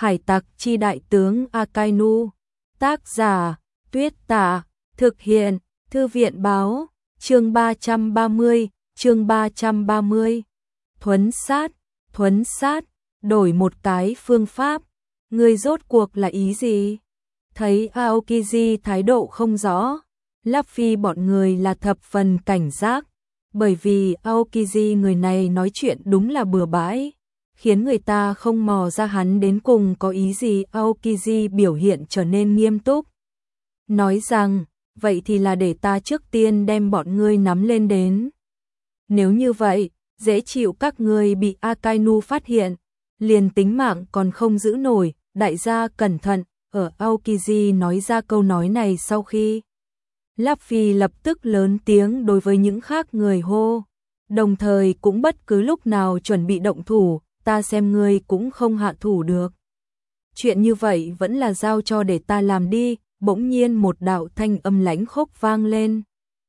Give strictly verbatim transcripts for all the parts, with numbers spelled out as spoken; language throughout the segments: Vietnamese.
Hải tặc chi đại tướng Akainu. Tác giả Tuyết Tả. Thực hiện Thư viện Báo. Chương ba trăm ba mươi. Chương ba trăm ba mươi. Thuấn sát. Thuấn sát. Đổi một cái phương pháp. Người rốt cuộc là ý gì? Thấy Aokiji thái độ không rõ, Luffy bọn người là thập phần cảnh giác, bởi vì Aokiji người này nói chuyện đúng là bừa bãi, khiến người ta không mò ra hắn đến cùng có ý gì. Aokiji biểu hiện trở nên nghiêm túc, nói rằng, vậy thì là để ta trước tiên đem bọn ngươi nắm lên đến. Nếu như vậy, dễ chịu các ngươi bị Akainu phát hiện, liền tính mạng còn không giữ nổi, đại gia cẩn thận. Ở Aokiji nói ra câu nói này sau khi, Luffy lập tức lớn tiếng đối với những khác người hô, đồng thời cũng bất cứ lúc nào chuẩn bị động thủ, ta xem ngươi cũng không hạ thủ được. Chuyện như vậy vẫn là giao cho để ta làm đi. Bỗng nhiên một đạo thanh âm lãnh khốc vang lên.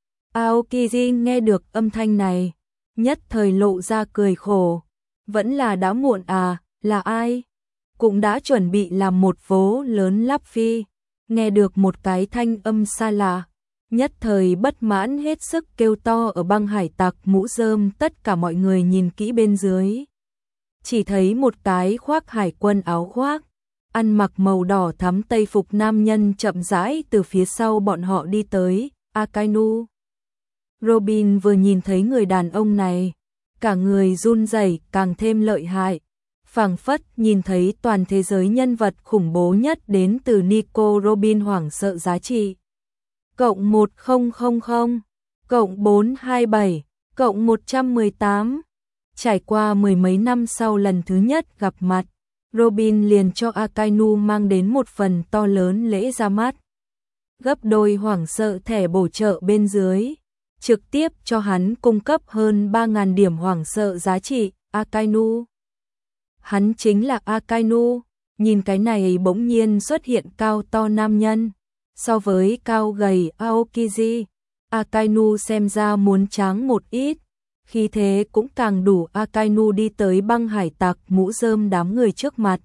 Aokiji nghe được âm thanh này, nhất thời lộ ra cười khổ. Vẫn là đã muộn à, là ai? Cũng đã chuẩn bị làm một vố lớn. Luffy nghe được một cái thanh âm xa lạ, nhất thời bất mãn hết sức kêu to ở băng hải tặc mũ rơm. Tất cả mọi người nhìn kỹ bên dưới, chỉ thấy một cái khoác hải quân áo khoác, ăn mặc màu đỏ thắm tây phục nam nhân chậm rãi từ phía sau bọn họ đi tới. Akainu. Robin vừa nhìn thấy người đàn ông này, cả người run rẩy càng thêm lợi hại, phảng phất nhìn thấy toàn thế giới nhân vật khủng bố nhất đến từ Nico Robin. Hoảng sợ giá trị cộng một nghìn, cộng bốn hai bảy, cộng một trăm mười tám. Trải qua mười mấy năm sau lần thứ nhất gặp mặt, Robin liền cho Akainu mang đến một phần to lớn lễ ra mắt. Gấp đôi hoảng sợ thẻ bổ trợ bên dưới, trực tiếp cho hắn cung cấp hơn ba nghìn điểm hoảng sợ giá trị. Akainu. Hắn chính là Akainu. Nhìn cái này bỗng nhiên xuất hiện cao to nam nhân, so với cao gầy Aokiji, Akainu xem ra muốn tráng một ít, khí thế cũng càng đủ. Akainu đi tới băng hải tặc mũ rơm đám người trước mặt,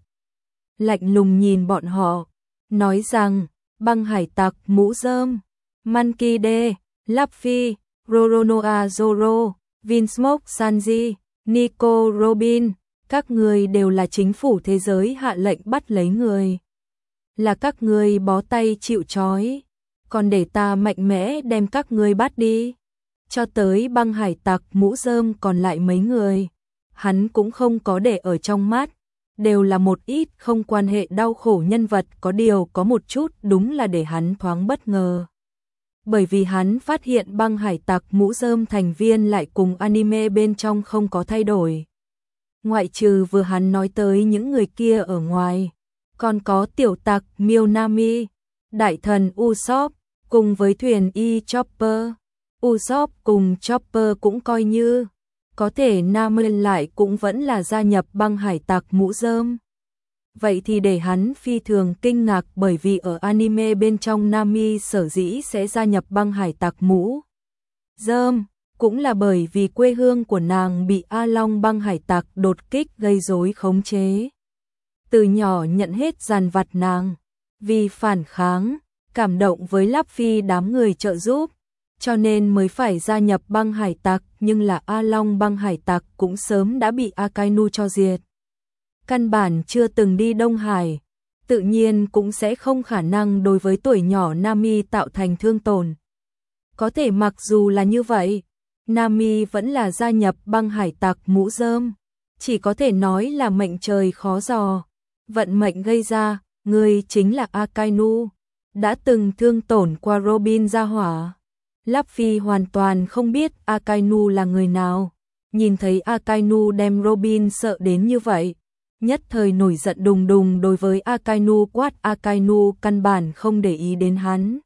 lạnh lùng nhìn bọn họ, nói rằng, băng hải tặc mũ rơm, Monkey D, Luffy, Roronoa Zoro, Vinsmoke Sanji, Nico Robin, các người đều là chính phủ thế giới hạ lệnh bắt lấy người, là các ngươi bó tay chịu trói, còn để ta mạnh mẽ đem các ngươi bắt đi. Cho tới băng hải tặc mũ rơm còn lại mấy người, hắn cũng không có để ở trong mắt, đều là một ít không quan hệ đau khổ nhân vật. Có điều có một chút đúng là để hắn thoáng bất ngờ, bởi vì hắn phát hiện băng hải tặc mũ rơm thành viên lại cùng anime bên trong không có thay đổi. Ngoại trừ vừa hắn nói tới những người kia ở ngoài, còn có tiểu tặc Miêu Nami, đại thần Usopp, cùng với thuyền y Chopper. Usopp cùng Chopper cũng coi như, có thể Nami lại cũng vẫn là gia nhập băng hải tặc mũ rơm. Vậy thì để hắn phi thường kinh ngạc, bởi vì ở anime bên trong Nami sở dĩ sẽ gia nhập băng hải tặc mũ rơm, cũng là bởi vì quê hương của nàng bị A Long băng hải tặc đột kích gây rối khống chế. Từ nhỏ nhận hết dằn vặt nàng, vì phản kháng, cảm động với Luffy đám người trợ giúp, cho nên mới phải gia nhập băng hải tặc. Nhưng là A Long băng hải tặc cũng sớm đã bị Akainu cho diệt, căn bản chưa từng đi Đông Hải, tự nhiên cũng sẽ không khả năng đối với tuổi nhỏ Nami tạo thành thương tổn. Có thể mặc dù là như vậy, Nami vẫn là gia nhập băng hải tặc mũ rơm, chỉ có thể nói là mệnh trời khó dò, vận mệnh gây ra. Người chính là Akainu, đã từng thương tổn qua Robin gia hỏa. Luffy hoàn toàn không biết Akainu là người nào, nhìn thấy Akainu đem Robin sợ đến như vậy, nhất thời nổi giận đùng đùng đối với Akainu quát. Akainu căn bản không để ý đến hắn,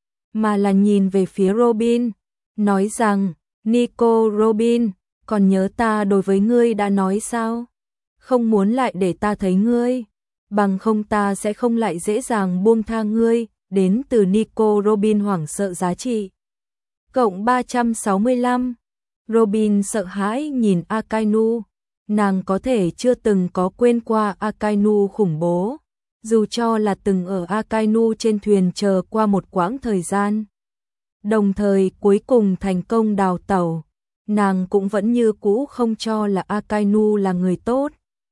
mà là nhìn về phía Robin, nói rằng, Nico Robin, còn nhớ ta đối với ngươi đã nói sao? Không muốn lại để ta thấy ngươi, bằng không ta sẽ không lại dễ dàng buông tha ngươi. Đến từ Nico Robin hoảng sợ giá trị cộng ba trăm sáu mươi lăm. Robin sợ hãi nhìn Akainu, nàng có thể chưa từng có quên qua Akainu khủng bố, dù cho là từng ở Akainu trên thuyền chờ qua một quãng thời gian. Đồng thời cuối cùng thành công đào tẩu, nàng cũng vẫn như cũ không cho là Akainu là người tốt.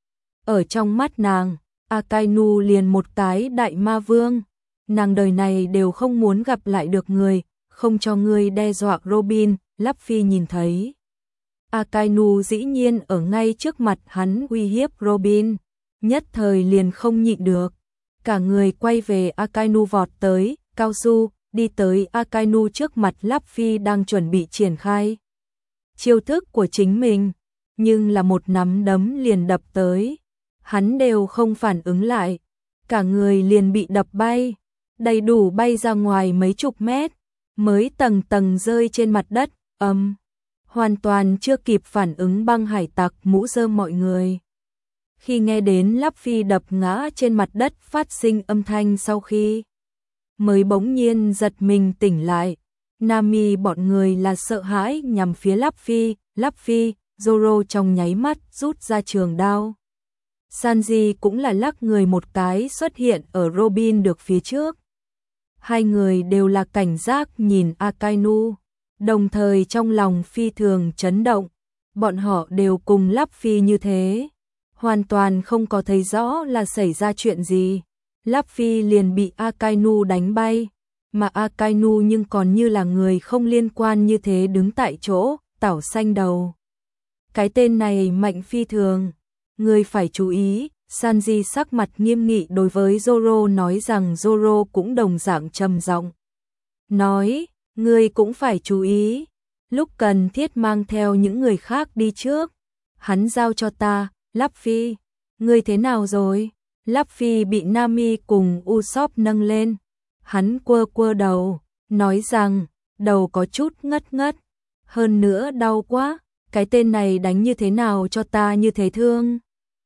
Ở trong mắt nàng, Akainu liền một cái đại ma vương, nàng đời này đều không muốn gặp lại được người, không cho người đe dọa Robin. Luffy nhìn thấy Akainu dĩ nhiên ở ngay trước mặt hắn uy hiếp Robin, nhất thời liền không nhịn được, cả người quay về Akainu vọt tới, cao su, đi tới Akainu trước mặt Luffy đang chuẩn bị triển khai chiêu thức của chính mình, nhưng là một nắm đấm liền đập tới, hắn đều không phản ứng lại, cả người liền bị đập bay, đầy đủ bay ra ngoài mấy chục mét, mới tầng tầng rơi trên mặt đất, ầm. Um, hoàn toàn chưa kịp phản ứng băng hải tặc mũ rơm mọi người. Khi nghe đến Luffy đập ngã trên mặt đất phát sinh âm thanh sau khi mới bỗng nhiên giật mình tỉnh lại, Nami bọn người là sợ hãi nhằm phía Luffy, Luffy, Zoro trong nháy mắt rút ra trường đao. Sanji cũng là lắc người một cái xuất hiện ở Robin được phía trước. Hai người đều là cảnh giác nhìn Akainu, đồng thời trong lòng phi thường chấn động, bọn họ đều cùng Luffy như thế, hoàn toàn không có thấy rõ là xảy ra chuyện gì. Luffy liền bị Akainu đánh bay, mà Akainu nhưng còn như là người không liên quan như thế đứng tại chỗ, tảo xanh đầu. Cái tên này mạnh phi thường, người phải chú ý. Sanji sắc mặt nghiêm nghị đối với Zoro nói rằng Zoro cũng đồng dạng trầm giọng nói, ngươi cũng phải chú ý, lúc cần thiết mang theo những người khác đi trước. Hắn giao cho ta, Luffy, ngươi thế nào rồi? Luffy bị Nami cùng Usopp nâng lên, hắn quơ quơ đầu, nói rằng đầu có chút ngất ngất, hơn nữa đau quá, cái tên này đánh như thế nào cho ta như thế thương?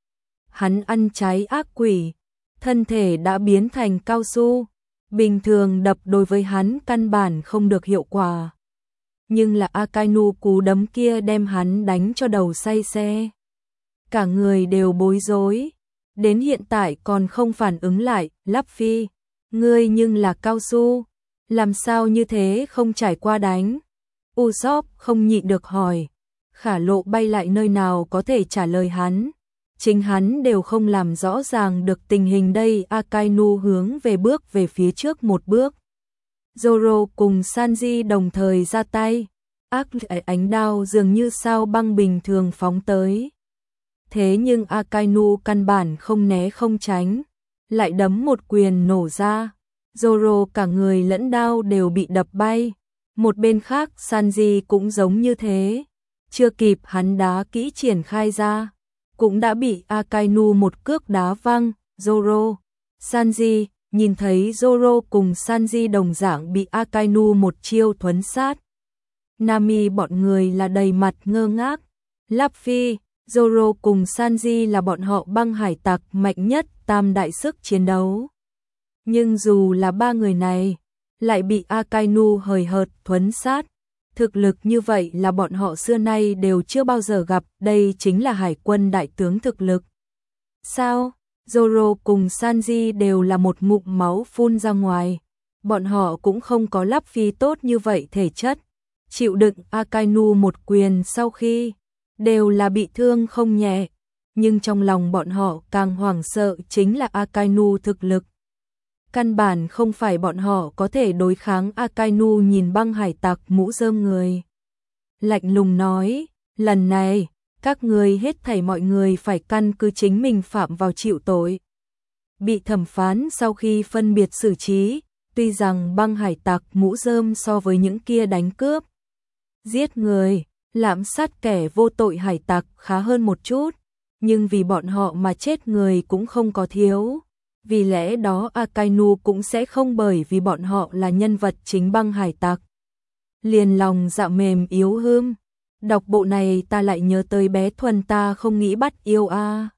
Hắn ăn trái ác quỷ, thân thể đã biến thành cao su, bình thường đập đối với hắn căn bản không được hiệu quả. Nhưng là Akainu cú đấm kia đem hắn đánh cho đầu say xe. Cả người đều bối rối, đến hiện tại còn không phản ứng lại. Luffy, ngươi nhưng là cao su, làm sao như thế không trải qua đánh? Usopp không nhịn được hỏi, Khả Lộ bay lại nơi nào có thể trả lời hắn. Chính hắn đều không làm rõ ràng được tình hình đây. Akainu hướng về bước về phía trước một bước. Zoro cùng Sanji đồng thời ra tay, ác ánh đao dường như sao băng bình thường phóng tới. Thế nhưng Akainu căn bản không né không tránh, lại đấm một quyền nổ ra. Zoro cả người lẫn đao đều bị đập bay. Một bên khác Sanji cũng giống như thế, chưa kịp hắn đá kỹ triển khai ra, cũng đã bị Akainu một cước đá văng. Zoro, Sanji, nhìn thấy Zoro cùng Sanji đồng dạng bị Akainu một chiêu thuấn sát. Nami bọn người là đầy mặt ngơ ngác. Luffy, Zoro cùng Sanji là bọn họ băng hải tặc mạnh nhất tam đại sức chiến đấu. Nhưng dù là ba người này, lại bị Akainu hời hợt thuấn sát. Thực lực như vậy là bọn họ xưa nay đều chưa bao giờ gặp, đây chính là hải quân đại tướng thực lực. Sao? Zoro cùng Sanji đều là một ngụm máu phun ra ngoài. Bọn họ cũng không có Luffy tốt như vậy thể chất. Chịu đựng Akainu một quyền sau khi, đều là bị thương không nhẹ. Nhưng trong lòng bọn họ càng hoảng sợ chính là Akainu thực lực. Căn bản không phải bọn họ có thể đối kháng. Akainu nhìn băng hải tặc mũ rơm người, lạnh lùng nói, lần này, các người hết thảy mọi người phải căn cứ chính mình phạm vào chịu tội. Bị thẩm phán sau khi phân biệt xử trí, tuy rằng băng hải tặc mũ rơm so với những kia đánh cướp, giết người, lạm sát kẻ vô tội hải tặc khá hơn một chút, nhưng vì bọn họ mà chết người cũng không có thiếu. Vì lẽ đó Akainu cũng sẽ không bởi vì bọn họ là nhân vật chính băng hải tặc liền lòng dạ mềm yếu hưm. Đọc bộ này ta lại nhớ tới bé Thuần ta không nghĩ bắt yêu a.